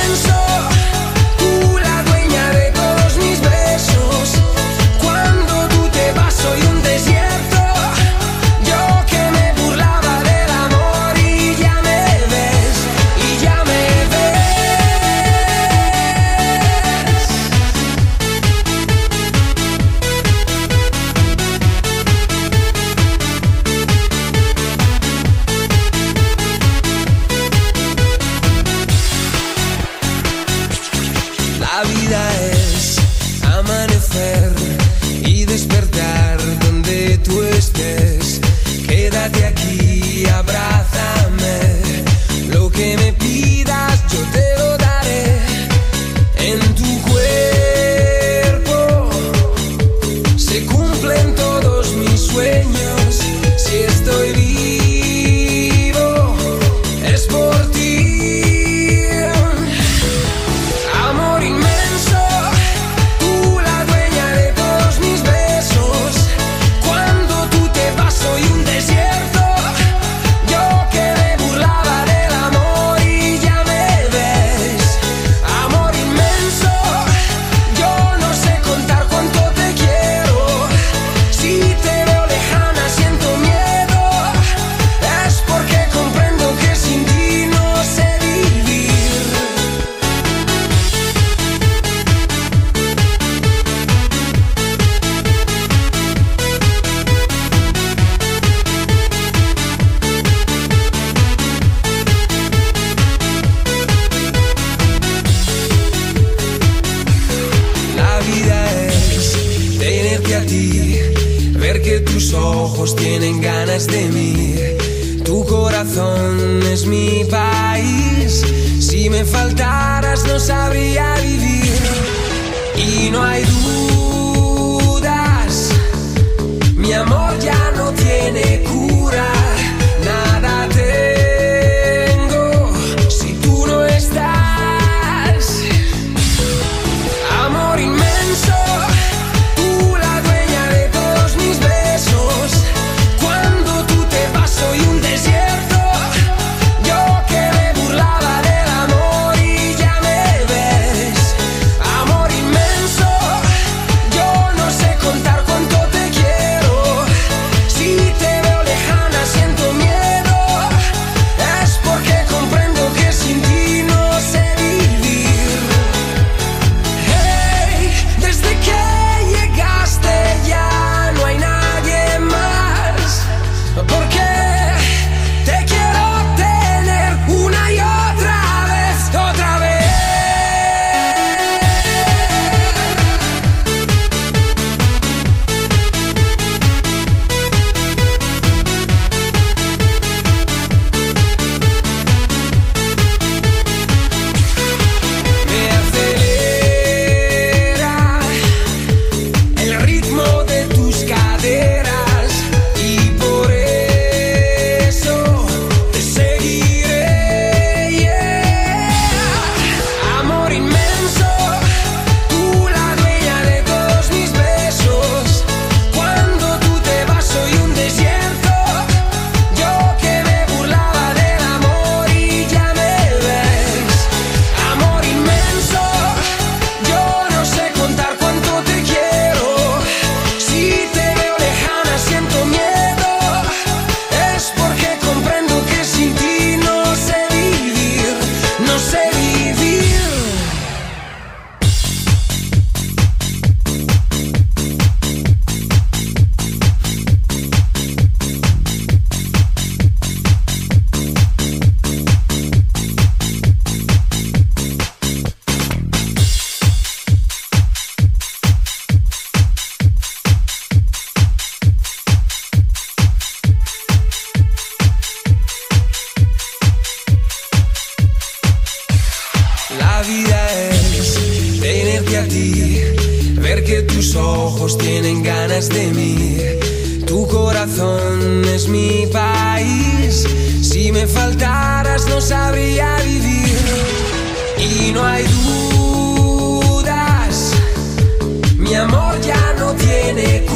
inmenso, tú la dueña de todos mis besos. Cuando tú te vas soy un desierto. Yo que me burlaba del amor y ya me ves, y ya me ves. La vida es amanecer y despertar donde tú estés. Quédate aquí, abrázame. Lo que me pidas yo te lo daré. En tu cuerpo se cumplen todos mis sueños. Si estoy vivo es por ti. Amor inmenso, tú la dueña de todos mis besos. Cuando tú te vas soy un desierto. Yo que me burlaba del amor y ya me ves. Amor inmenso, yo no sé contar cuánto te quiero. Si te veo lejana siento miedo. Es porque comprendo que sin ti no sé vivir. La vida es tenerte a ti, ver que tus ojos tienen ganas de mí. Tu corazón es mi país. Si me faltaras no sabría vivir. Y no hay dudas, mi amor ya no tiene cura. Nada tengo si tú no estás. Amor inmenso, tú la dueña de todos mis besos. Cuando tú te vas soy un desierto. Yo que me burlaba del amor y ya me ves. Amor inmenso, yo no sé contar cuánto te quiero. Si te veo lejana siento miedo. Es porque comprendo que sin ti no sé vivir. Hey, desde que llegaste ya no hay nadie más. Porque te quiero tener una y otra vez, otra vez. Me acelera el ritmo de tus caderas y por eso te seguiré. Yeah. Amor inmenso, tú la dueña de todos mis besos. Cuando tú te vas soy un desierto. Yo que me burlaba del amor y ya me ves. Amor inmenso, yo no sé contar cuánto te quiero. Si te veo lejana siento miedo. Es porque comprendo que sin ti no sé vivir, no sé vivir. La vida es tenerte a ti, ver que tus ojos tienen ganas de mí. Tu corazón es mi país. Si me faltaras no sabría vivir. Y no hay dudas, mi amor ya no tiene cura.